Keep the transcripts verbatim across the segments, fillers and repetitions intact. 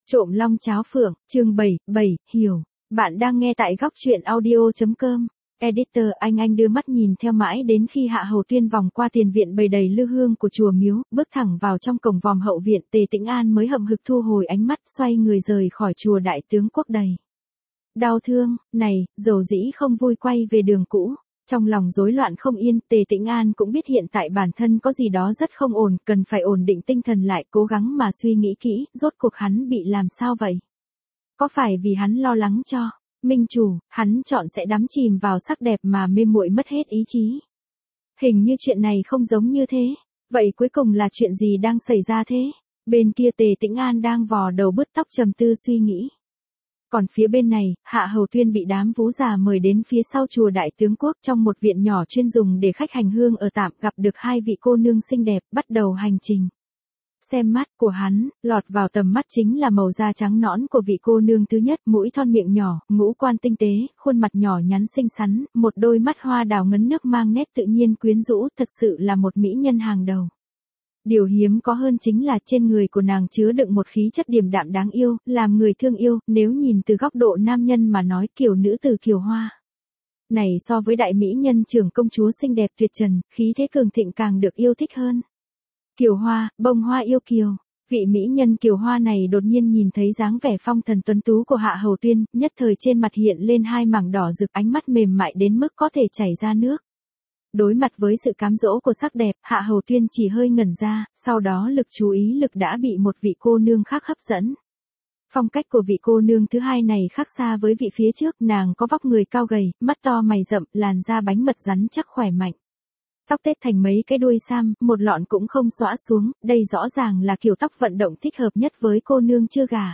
Trộm long cháo phượng, chương bảy, bảy, hiểu. Bạn đang nghe tại góc truyện audio chấm com. Editor anh anh đưa mắt nhìn theo mãi đến khi Hạ Hầu Tuyên vòng qua tiền viện bày đầy lư hương của chùa miếu, bước thẳng vào trong cổng vòm hậu viện. Tề Tĩnh An mới hậm hực thu hồi ánh mắt, xoay người rời khỏi chùa Đại Tướng Quốc đầy đau thương, này, dầu dĩ không vui quay về đường cũ. Trong lòng rối loạn không yên, Tề Tĩnh An cũng biết hiện tại bản thân có gì đó rất không ổn, cần phải ổn định tinh thần lại, cố gắng mà suy nghĩ kỹ, rốt cuộc hắn bị làm sao vậy? Có phải vì hắn lo lắng cho minh chủ, hắn chọn sẽ đắm chìm vào sắc đẹp mà mê muội mất hết ý chí? Hình như chuyện này không giống như thế. Vậy cuối cùng là chuyện gì đang xảy ra thế? Bên kia Tề Tĩnh An đang vò đầu bứt tóc trầm tư suy nghĩ. Còn phía bên này, Hạ Hầu Tuyên bị đám vú già mời đến phía sau chùa Đại Tướng Quốc trong một viện nhỏ chuyên dùng để khách hành hương ở tạm, gặp được hai vị cô nương xinh đẹp, bắt đầu hành trình. Xem mắt của hắn, lọt vào tầm mắt chính là màu da trắng nõn của vị cô nương thứ nhất, mũi thon miệng nhỏ, ngũ quan tinh tế, khuôn mặt nhỏ nhắn xinh xắn, một đôi mắt hoa đào ngấn nước mang nét tự nhiên quyến rũ, thật sự là một mỹ nhân hàng đầu. Điều hiếm có hơn chính là trên người của nàng chứa đựng một khí chất điềm đạm đáng yêu, làm người thương yêu, nếu nhìn từ góc độ nam nhân mà nói, kiểu nữ từ Kiều Hoa này so với đại mỹ nhân trưởng công chúa xinh đẹp tuyệt trần, khí thế cường thịnh càng được yêu thích hơn. Kiều Hoa, bông hoa yêu kiều. Vị mỹ nhân Kiều Hoa này đột nhiên nhìn thấy dáng vẻ phong thần tuấn tú của Hạ Hầu Tuyên, nhất thời trên mặt hiện lên hai mảng đỏ rực, ánh mắt mềm mại đến mức có thể chảy ra nước. Đối mặt với sự cám dỗ của sắc đẹp, Hạ Hầu Tuyên chỉ hơi ngẩn ra, sau đó lực chú ý lực đã bị một vị cô nương khác hấp dẫn. Phong cách của vị cô nương thứ hai này khác xa với vị phía trước, nàng có vóc người cao gầy, mắt to mày rậm, làn da bánh mật rắn chắc khỏe mạnh. Tóc tết thành mấy cái đuôi sam, một lọn cũng không xõa xuống, đây rõ ràng là kiểu tóc vận động thích hợp nhất với cô nương chưa gả.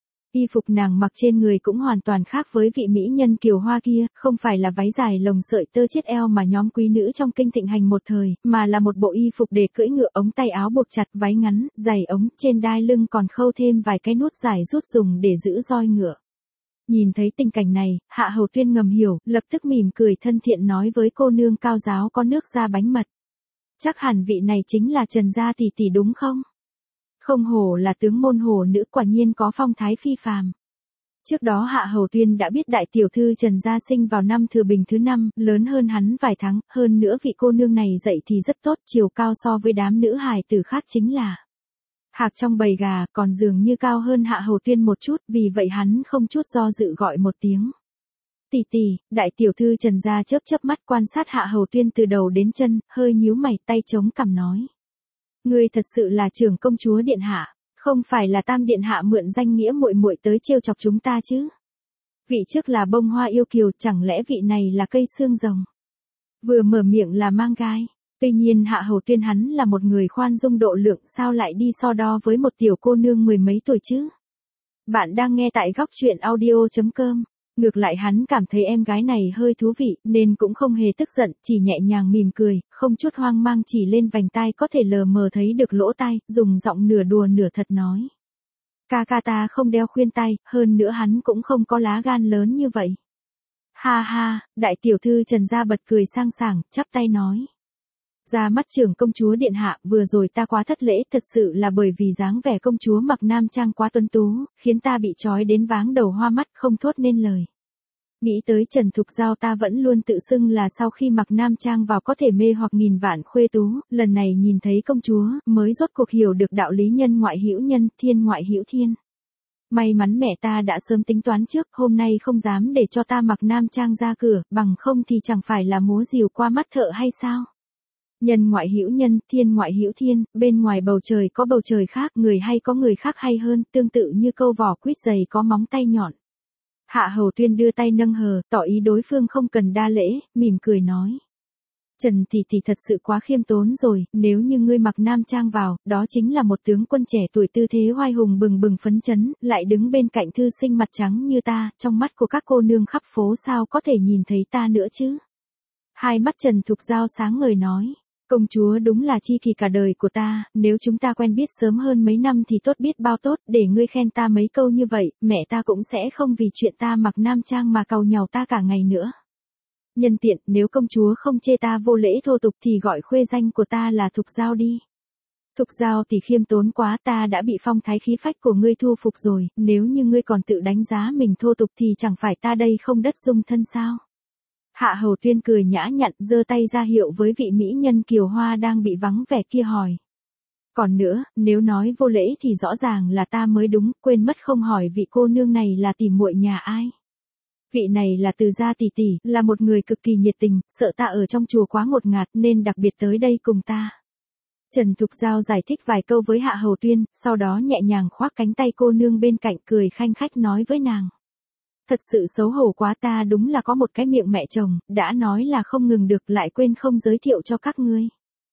Y phục nàng mặc trên người cũng hoàn toàn khác với vị mỹ nhân Kiều Hoa kia, không phải là váy dài lồng sợi tơ chiết eo mà nhóm quý nữ trong kinh thịnh hành một thời, mà là một bộ y phục để cưỡi ngựa, ống tay áo buộc chặt, váy ngắn, giày ống, trên đai lưng còn khâu thêm vài cái nút dài rút dùng để giữ roi ngựa. Nhìn thấy tình cảnh này, Hạ Hầu Tuyên ngầm hiểu, lập tức mỉm cười thân thiện nói với cô nương cao giáo có nước da bánh mật. Chắc hẳn vị này chính là Trần gia tỷ tỷ đúng không? Không hổ là tướng môn hổ nữ, quả nhiên có phong thái phi phàm. Trước đó Hạ Hầu Tuyên đã biết đại tiểu thư Trần gia sinh vào năm Thừa Bình thứ năm, lớn hơn hắn vài tháng, hơn nữa vị cô nương này dậy thì rất tốt, chiều cao so với đám nữ hài tử khác chính là hạc trong bầy gà, còn dường như cao hơn Hạ Hầu Tuyên một chút, vì vậy hắn không chút do dự gọi một tiếng. Tỷ tỷ. Đại tiểu thư Trần gia chớp chớp mắt quan sát Hạ Hầu Tuyên từ đầu đến chân, hơi nhíu mày, tay chống cằm nói. Ngươi thật sự là trưởng công chúa điện hạ, không phải là Tam điện hạ mượn danh nghĩa muội muội tới trêu chọc chúng ta chứ? Vị trước là bông hoa yêu kiều, chẳng lẽ vị này là cây xương rồng? Vừa mở miệng là mang gai. Tuy nhiên Hạ Hầu Tuyên hắn là một người khoan dung độ lượng, sao lại đi so đo với một tiểu cô nương mười mấy tuổi chứ? Bạn đang nghe tại góc truyện audio chấm com. Ngược lại hắn cảm thấy em gái này hơi thú vị, nên cũng không hề tức giận, chỉ nhẹ nhàng mỉm cười, không chút hoang mang chỉ lên vành tai có thể lờ mờ thấy được lỗ tai, dùng giọng nửa đùa nửa thật nói. Ca ca ta không đeo khuyên tai, hơn nữa hắn cũng không có lá gan lớn như vậy. Ha ha, đại tiểu thư Trần gia bật cười sang sảng, chắp tay nói. Ra mắt trưởng công chúa điện hạ, vừa rồi ta quá thất lễ, thật sự là bởi vì dáng vẻ công chúa mặc nam trang quá tuấn tú, khiến ta bị trói đến váng đầu hoa mắt, không thốt nên lời. Nghĩ tới Trần Thục Giao ta vẫn luôn tự xưng là sau khi mặc nam trang vào có thể mê hoặc nghìn vạn khuê tú, lần này nhìn thấy công chúa, mới rốt cuộc hiểu được đạo lý nhân ngoại hữu nhân, thiên ngoại hữu thiên. May mắn mẹ ta đã sớm tính toán trước, hôm nay không dám để cho ta mặc nam trang ra cửa, bằng không thì chẳng phải là múa rìu qua mắt thợ hay sao? Nhân ngoại hữu nhân, thiên ngoại hữu thiên, bên ngoài bầu trời có bầu trời khác, người hay có người khác hay hơn, tương tự như câu vỏ quýt dày có móng tay nhọn. Hạ Hầu Tuyên đưa tay nâng hờ, tỏ ý đối phương không cần đa lễ, mỉm cười nói. Trần tỷ tỷ thật sự quá khiêm tốn rồi, nếu như ngươi mặc nam trang vào, đó chính là một tướng quân trẻ tuổi tư thế oai hùng bừng bừng phấn chấn, lại đứng bên cạnh thư sinh mặt trắng như ta, trong mắt của các cô nương khắp phố sao có thể nhìn thấy ta nữa chứ? Hai mắt Trần Thục Giao sáng ngời nói. Công chúa đúng là chi kỷ cả đời của ta, nếu chúng ta quen biết sớm hơn mấy năm thì tốt biết bao tốt, để ngươi khen ta mấy câu như vậy, mẹ ta cũng sẽ không vì chuyện ta mặc nam trang mà càu nhàu ta cả ngày nữa. Nhân tiện, nếu công chúa không chê ta vô lễ thô tục thì gọi khuê danh của ta là Thục Giao đi. Thục Giao tỷ khiêm tốn quá, ta đã bị phong thái khí phách của ngươi thu phục rồi, nếu như ngươi còn tự đánh giá mình thô tục thì chẳng phải ta đây không đất dung thân sao? Hạ Hầu Tuyên cười nhã nhặn, giơ tay ra hiệu với vị mỹ nhân kiều hoa đang bị vắng vẻ kia hỏi. Còn nữa, nếu nói vô lễ thì rõ ràng là ta mới đúng, quên mất không hỏi vị cô nương này là tỷ muội nhà ai. Vị này là Từ gia tỷ tỷ, là một người cực kỳ nhiệt tình, sợ ta ở trong chùa quá ngột ngạt nên đặc biệt tới đây cùng ta. Trần Thục Giao giải thích vài câu với Hạ Hầu Tuyên, sau đó nhẹ nhàng khoác cánh tay cô nương bên cạnh, cười khanh khách nói với nàng. Thật sự xấu hổ quá, ta đúng là có một cái miệng mẹ chồng, đã nói là không ngừng được lại quên không giới thiệu cho các ngươi.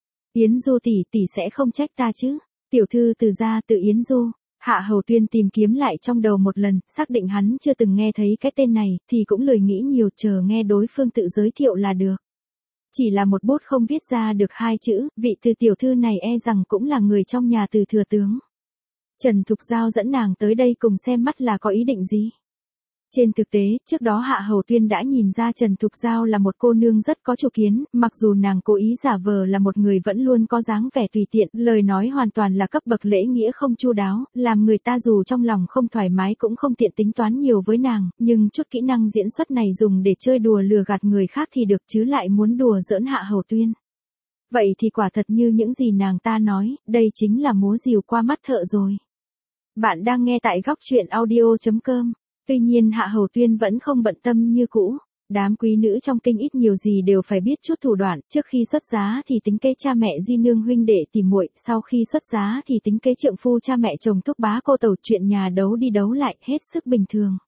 Yến Du tỷ tỷ sẽ không trách ta chứ? Tiểu thư Từ gia Từ Yến Du. Hạ Hầu Tuyên tìm kiếm lại trong đầu một lần, xác định hắn chưa từng nghe thấy cái tên này, thì cũng lười nghĩ nhiều, chờ nghe đối phương tự giới thiệu là được. Chỉ là một bút không viết ra được hai chữ, vị Từ tiểu thư này e rằng cũng là người trong nhà Từ thừa tướng. Trần Thục Giao dẫn nàng tới đây cùng xem mắt là có ý định gì? Trên thực tế, trước đó Hạ Hầu Tuyên đã nhìn ra Trần Thục Giao là một cô nương rất có chủ kiến, mặc dù nàng cố ý giả vờ là một người vẫn luôn có dáng vẻ tùy tiện, lời nói hoàn toàn là cấp bậc lễ nghĩa không chu đáo, làm người ta dù trong lòng không thoải mái cũng không tiện tính toán nhiều với nàng, nhưng chút kỹ năng diễn xuất này dùng để chơi đùa lừa gạt người khác thì được, chứ lại muốn đùa giỡn Hạ Hầu Tuyên. Vậy thì quả thật như những gì nàng ta nói, đây chính là múa rìu qua mắt thợ rồi. Bạn đang nghe tại góc truyện audio chấm com. Tuy nhiên Hạ Hầu Tuyên vẫn không bận tâm như cũ. Đám quý nữ trong kinh ít nhiều gì đều phải biết chút thủ đoạn, trước khi xuất giá thì tính kế cha mẹ di nương huynh đệ tỉ muội, sau khi xuất giá thì tính kế trượng phu cha mẹ chồng thúc bá cô tẩu, chuyện nhà đấu đi đấu lại, hết sức bình thường.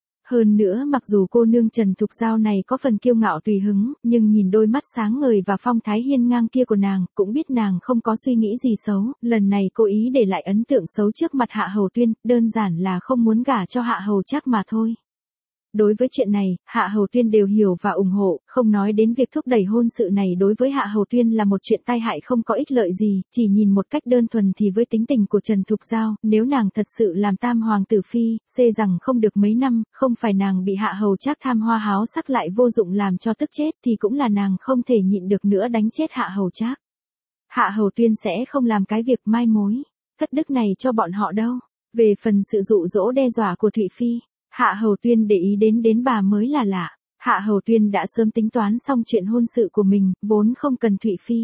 Hơn nữa mặc dù cô nương Trần Thục Giao này có phần kiêu ngạo tùy hứng, nhưng nhìn đôi mắt sáng ngời và phong thái hiên ngang kia của nàng, cũng biết nàng không có suy nghĩ gì xấu, lần này cố ý để lại ấn tượng xấu trước mặt Hạ Hầu Tuyên, đơn giản là không muốn gả cho Hạ Hầu Trác mà thôi. Đối với chuyện này, Hạ Hầu Tuyên đều hiểu và ủng hộ, không nói đến việc thúc đẩy hôn sự này đối với Hạ Hầu Tuyên là một chuyện tai hại không có ích lợi gì, chỉ nhìn một cách đơn thuần thì với tính tình của Trần Thục Giao, nếu nàng thật sự làm tam hoàng tử phi, xê rằng không được mấy năm, không phải nàng bị Hạ Hầu Trác tham hoa háo sắc lại vô dụng làm cho tức chết thì cũng là nàng không thể nhịn được nữa đánh chết Hạ Hầu Trác. Hạ Hầu Tuyên sẽ không làm cái việc mai mối thất đức này cho bọn họ đâu. Về phần sự dụ dỗ đe dọa của Thụy Phi, Hạ Hầu Tuyên để ý đến đến bà mới là lạ. Hạ Hầu Tuyên đã sớm tính toán xong chuyện hôn sự của mình, vốn không cần Thụy Phi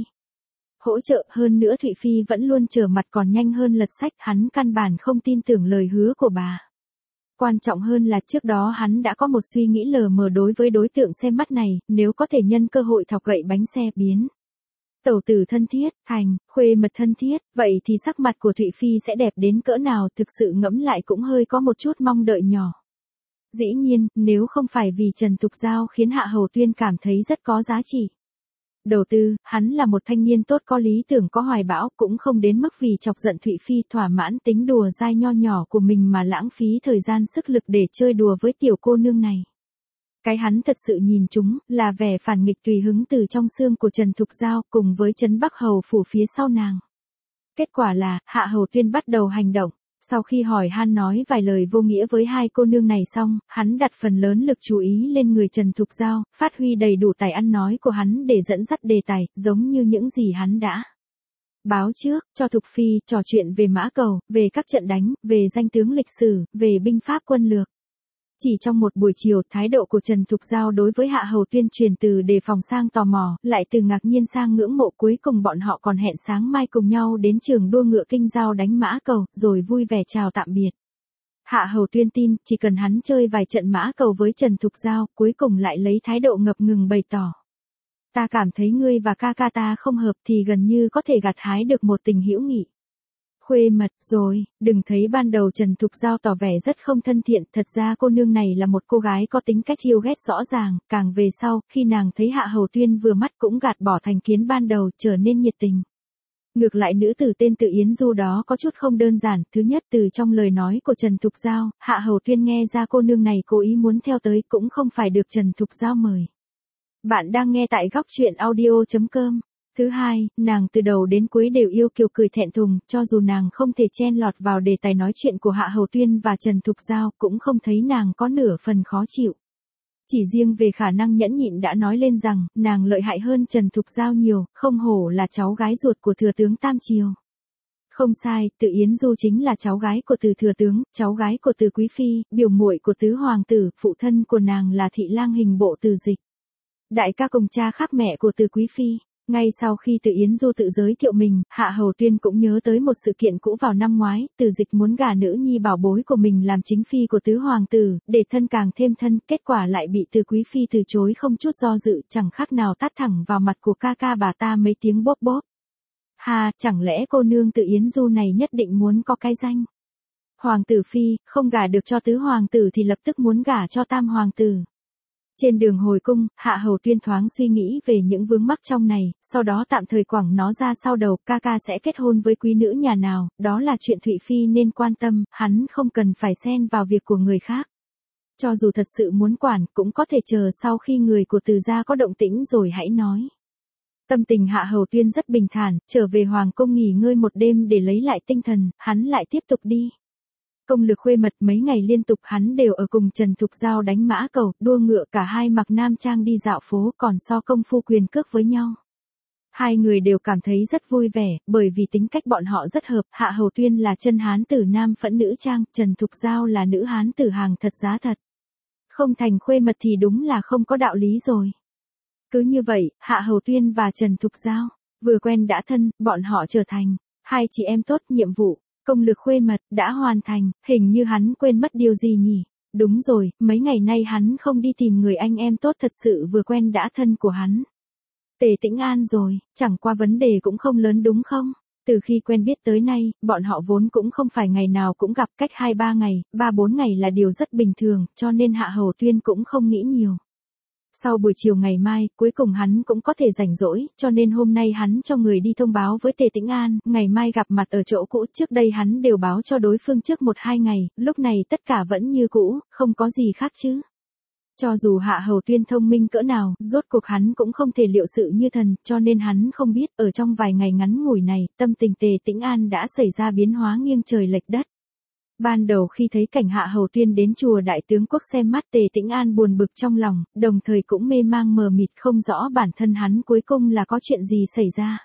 hỗ trợ, hơn nữa Thụy Phi vẫn luôn trở mặt còn nhanh hơn lật sách, hắn căn bản không tin tưởng lời hứa của bà. Quan trọng hơn là trước đó hắn đã có một suy nghĩ lờ mờ đối với đối tượng xem mắt này, nếu có thể nhân cơ hội thọc gậy bánh xe biến tẩu tử thân thiết, thành, khuê mật thân thiết, vậy thì sắc mặt của Thụy Phi sẽ đẹp đến cỡ nào, thực sự ngẫm lại cũng hơi có một chút mong đợi nhỏ. Dĩ nhiên, nếu không phải vì Trần Thục Giao khiến Hạ Hầu Tuyên cảm thấy rất có giá trị đầu tư, hắn là một thanh niên tốt có lý tưởng có hoài bão, cũng không đến mức vì chọc giận Thụy Phi thỏa mãn tính đùa dai nho nhỏ của mình mà lãng phí thời gian sức lực để chơi đùa với tiểu cô nương này. Cái hắn thật sự nhìn chúng, là vẻ phản nghịch tùy hứng từ trong xương của Trần Thục Giao cùng với Trấn Bắc Hầu phủ phía sau nàng. Kết quả là, Hạ Hầu Tuyên bắt đầu hành động. Sau khi hỏi han nói vài lời vô nghĩa với hai cô nương này xong, hắn đặt phần lớn lực chú ý lên người Trần Thục Giao, phát huy đầy đủ tài ăn nói của hắn để dẫn dắt đề tài, giống như những gì hắn đã báo trước, cho Thục Phi trò chuyện về Mã Cầu, về các trận đánh, về danh tướng lịch sử, về binh pháp quân lược. Chỉ trong một buổi chiều, thái độ của Trần Thục Giao đối với Hạ Hầu Tuyên chuyển từ đề phòng sang tò mò, lại từ ngạc nhiên sang ngưỡng mộ, cuối cùng bọn họ còn hẹn sáng mai cùng nhau đến trường đua ngựa Kinh Giao đánh Mã Cầu, rồi vui vẻ chào tạm biệt. Hạ Hầu Tuyên tin, chỉ cần hắn chơi vài trận Mã Cầu với Trần Thục Giao, cuối cùng lại lấy thái độ ngập ngừng bày tỏ. Ta cảm thấy ngươi và ca ca ta không hợp thì gần như có thể gặt hái được một tình hữu nghị. Khuê mật rồi, đừng thấy ban đầu Trần Thục Giao tỏ vẻ rất không thân thiện, thật ra cô nương này là một cô gái có tính cách yêu ghét rõ ràng, càng về sau, khi nàng thấy Hạ Hầu Tuyên vừa mắt cũng gạt bỏ thành kiến ban đầu, trở nên nhiệt tình. Ngược lại nữ tử tên Từ Yến Du đó có chút không đơn giản, thứ nhất từ trong lời nói của Trần Thục Giao, Hạ Hầu Tuyên nghe ra cô nương này cố ý muốn theo tới cũng không phải được Trần Thục Giao mời. Bạn đang nghe tại góc truyện audio chấm com. Thứ hai, nàng từ đầu đến cuối đều yêu kiều cười thẹn thùng, cho dù nàng không thể chen lọt vào đề tài nói chuyện của Hạ Hầu Tuyên và Trần Thục Giao, cũng không thấy nàng có nửa phần khó chịu. Chỉ riêng về khả năng nhẫn nhịn đã nói lên rằng, nàng lợi hại hơn Trần Thục Giao nhiều, không hổ là cháu gái ruột của thừa tướng Tam Triều. Không sai, Từ Yến Du chính là cháu gái của Từ thừa tướng, cháu gái của Từ quý phi, biểu muội của tứ hoàng tử, phụ thân của nàng là thị lang hình bộ Từ Dịch. Đại ca cùng cha khác mẹ của Từ quý phi. Ngay sau khi Từ Yến Du tự giới thiệu mình, Hạ Hầu Tuyên cũng nhớ tới một sự kiện cũ vào năm ngoái, Từ Dịch muốn gả nữ nhi bảo bối của mình làm chính phi của tứ hoàng tử, để thân càng thêm thân, kết quả lại bị Từ quý phi từ chối không chút do dự, chẳng khác nào tát thẳng vào mặt của ca ca bà ta mấy tiếng bóp bóp. Ha, chẳng lẽ cô nương Từ Yến Du này nhất định muốn có cái danh hoàng tử phi, không gả được cho tứ hoàng tử thì lập tức muốn gả cho tam hoàng tử. Trên đường hồi cung, Hạ Hầu Tuyên thoáng suy nghĩ về những vướng mắc trong này, sau đó tạm thời quẳng nó ra sau đầu, ca ca sẽ kết hôn với quý nữ nhà nào, đó là chuyện Thụy Phi nên quan tâm, hắn không cần phải xen vào việc của người khác. Cho dù thật sự muốn quản, cũng có thể chờ sau khi người của Từ gia có động tĩnh rồi hãy nói. Tâm tình Hạ Hầu Tuyên rất bình thản, trở về hoàng cung nghỉ ngơi một đêm để lấy lại tinh thần, hắn lại tiếp tục đi. Công lực khuê mật mấy ngày liên tục hắn đều ở cùng Trần Thục Giao đánh mã cầu, đua ngựa, cả hai mặc nam trang đi dạo phố, còn so công phu quyền cước với nhau. Hai người đều cảm thấy rất vui vẻ, bởi vì tính cách bọn họ rất hợp, Hạ Hầu Tuyên là chân hán tử nam phẫn nữ trang, Trần Thục Giao là nữ hán tử hàng thật giá thật. Không thành khuê mật thì đúng là không có đạo lý rồi. Cứ như vậy, Hạ Hầu Tuyên và Trần Thục Giao, vừa quen đã thân, bọn họ trở thành hai chị em tốt. Nhiệm vụ công lực khuê mật đã hoàn thành, hình như hắn quên mất điều gì nhỉ? Đúng rồi, mấy ngày nay hắn không đi tìm người anh em tốt thật sự vừa quen đã thân của hắn. Tề Tĩnh An rồi, chẳng qua vấn đề cũng không lớn đúng không? Từ khi quen biết tới nay, bọn họ vốn cũng không phải ngày nào cũng gặp, cách hai ba ngày, ba bốn ngày là điều rất bình thường, cho nên Hạ Hầu Tuyên cũng không nghĩ nhiều. Sau buổi chiều ngày mai, cuối cùng hắn cũng có thể rảnh rỗi, cho nên hôm nay hắn cho người đi thông báo với Tề Tĩnh An, ngày mai gặp mặt ở chỗ cũ, trước đây hắn đều báo cho đối phương trước một hai ngày, lúc này tất cả vẫn như cũ, không có gì khác chứ. Cho dù Hạ Hầu Tuyên thông minh cỡ nào, rốt cuộc hắn cũng không thể liệu sự như thần, cho nên hắn không biết, ở trong vài ngày ngắn ngủi này, tâm tình Tề Tĩnh An đã xảy ra biến hóa nghiêng trời lệch đất. Ban đầu khi thấy cảnh Hạ Hầu Tuyên đến chùa Đại Tướng Quốc xem mắt, Tề Tĩnh An buồn bực trong lòng, đồng thời cũng mê mang mờ mịt không rõ bản thân hắn cuối cùng là có chuyện gì xảy ra.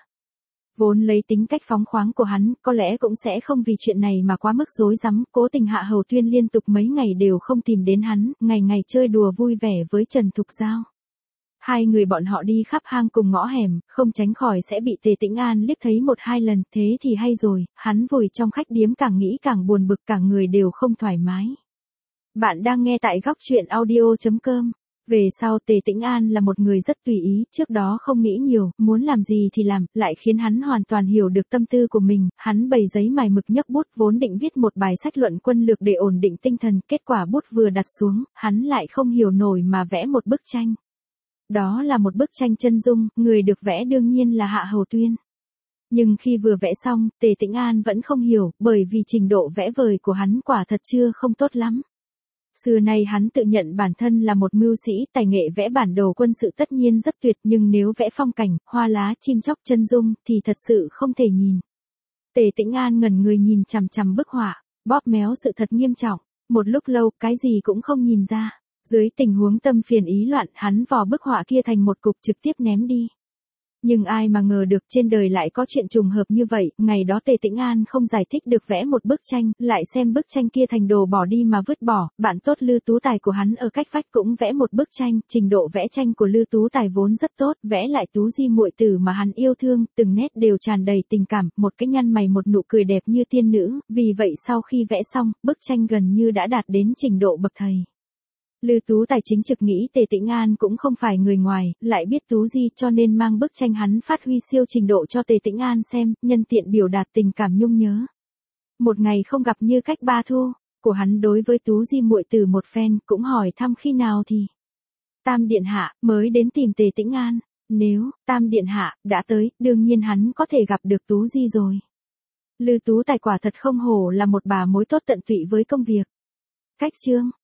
Vốn lấy tính cách phóng khoáng của hắn, có lẽ cũng sẽ không vì chuyện này mà quá mức rối rắm, cố tình Hạ Hầu Tuyên liên tục mấy ngày đều không tìm đến hắn, ngày ngày chơi đùa vui vẻ với Trần Thục Giao. Hai người bọn họ đi khắp hang cùng ngõ hẻm, không tránh khỏi sẽ bị Tề Tĩnh An liếc thấy một hai lần, thế thì hay rồi, hắn vùi trong khách điếm càng nghĩ càng buồn bực, cả người đều không thoải mái. Bạn đang nghe tại góc truyện audio chấm com. Về sau Tề Tĩnh An là một người rất tùy ý, trước đó không nghĩ nhiều, muốn làm gì thì làm, lại khiến hắn hoàn toàn hiểu được tâm tư của mình, hắn bày giấy mài mực nhấc bút vốn định viết một bài sách luận quân lược để ổn định tinh thần, kết quả bút vừa đặt xuống, hắn lại không hiểu nổi mà vẽ một bức tranh. Đó là một bức tranh chân dung, người được vẽ đương nhiên là Hạ Hầu Tuyên. Nhưng khi vừa vẽ xong, Tề Tĩnh An vẫn không hiểu, bởi vì trình độ vẽ vời của hắn quả thật chưa không tốt lắm. Xưa nay hắn tự nhận bản thân là một mưu sĩ, tài nghệ vẽ bản đồ quân sự tất nhiên rất tuyệt, nhưng nếu vẽ phong cảnh, hoa lá, chim chóc, chân dung, thì thật sự không thể nhìn. Tề Tĩnh An ngẩn người nhìn chằm chằm bức họa, bóp méo sự thật nghiêm trọng, một lúc lâu, cái gì cũng không nhìn ra. Dưới tình huống tâm phiền ý loạn, hắn vò bức họa kia thành một cục trực tiếp ném đi. Nhưng ai mà ngờ được trên đời lại có chuyện trùng hợp như vậy, ngày đó Tề Tĩnh An không giải thích được vẽ một bức tranh, lại xem bức tranh kia thành đồ bỏ đi mà vứt bỏ, bạn tốt Lư Tú Tài của hắn ở cách vách cũng vẽ một bức tranh, trình độ vẽ tranh của Lư Tú Tài vốn rất tốt, vẽ lại Tú Di muội tử mà hắn yêu thương, từng nét đều tràn đầy tình cảm, một cái nhăn mày một nụ cười đẹp như tiên nữ, vì vậy sau khi vẽ xong, bức tranh gần như đã đạt đến trình độ bậc thầy. Lư Tú Tài chính trực nghĩ Tề Tĩnh An cũng không phải người ngoài, lại biết Tú Di cho nên mang bức tranh hắn phát huy siêu trình độ cho Tề Tĩnh An xem, nhân tiện biểu đạt tình cảm nhung nhớ. Một ngày không gặp như cách ba thu, của hắn đối với Tú Di muội tử một phen, cũng hỏi thăm khi nào thì Tam Điện Hạ mới đến tìm Tề Tĩnh An, nếu Tam Điện Hạ đã tới, đương nhiên hắn có thể gặp được Tú Di rồi. Lư Tú Tài quả thật không hổ là một bà mối tốt tận tụy với công việc. Cách chương